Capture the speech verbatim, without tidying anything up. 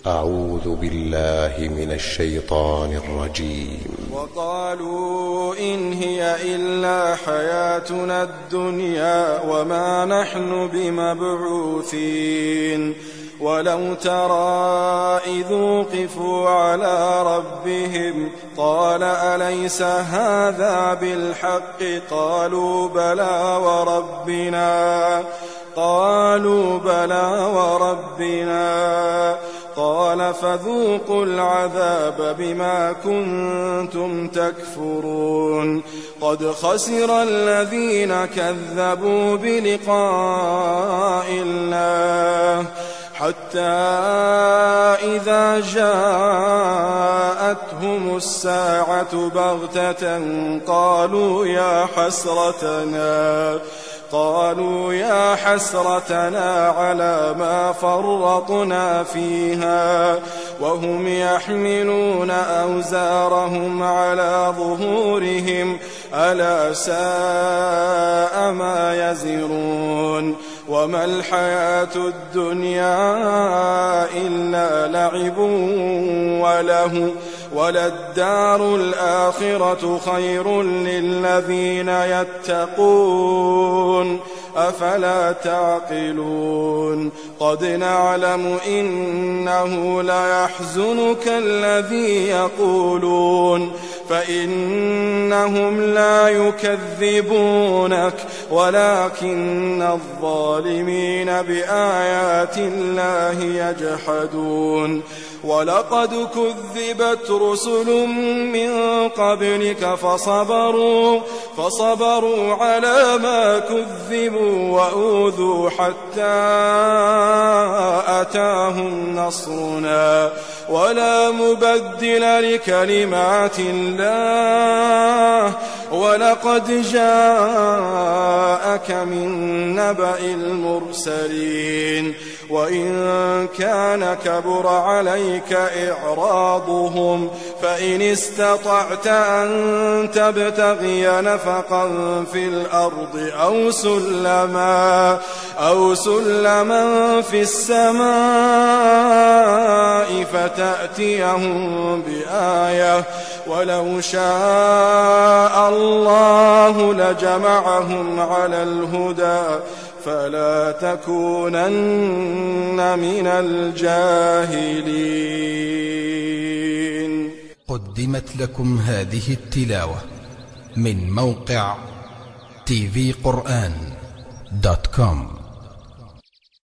أعوذ بالله من الشيطان الرجيم. وقالوا إن هي إلا حياتنا الدنيا وما نحن بمبعوثين. ولو ترى إذ وقفوا على ربهم قال أليس هذا بالحق قالوا بلى وربنا قالوا بلى وربنا قال فذوقوا العذاب بما كنتم تكفرون. قد خسر الذين كذبوا بلقاء الله حتى إذا جاءتهم الساعة بغتة قالوا يا حسرتنا قالوا يا حسرتنا على ما فرطنا فيها وهم يحملون أوزارهم على ظهورهم ألا ساء ما يزرون. وما الحياة الدنيا إلا لعب وله وللدار الآخرة خير للذين يتقون أفلا تعقلون. قد نعلم إنه ليحزنك الذي يقولون فإنهم لا يكذبونك ولكن الظالمين بآيات الله يجحدون. ولقد كذبت رسل من قبلك فصبروا فصبروا على ما كذبوا وأوذوا حتى أتاهم نصرنا ولا مبدل لكلمات الله ولقد جاءك من نبأ المرسلين. وإن كان كبر عليك إعراضهم فإن استطعت أن تبتغي نفقا في الأرض أو سلما أو سلما في السماء فتأتيهم بآية ولو شاء الله لجمعهم على الهدى فلا تكونن من الجاهلين. قدمت لكم هذه التلاوة من موقع تي في قرآن دوت كوم.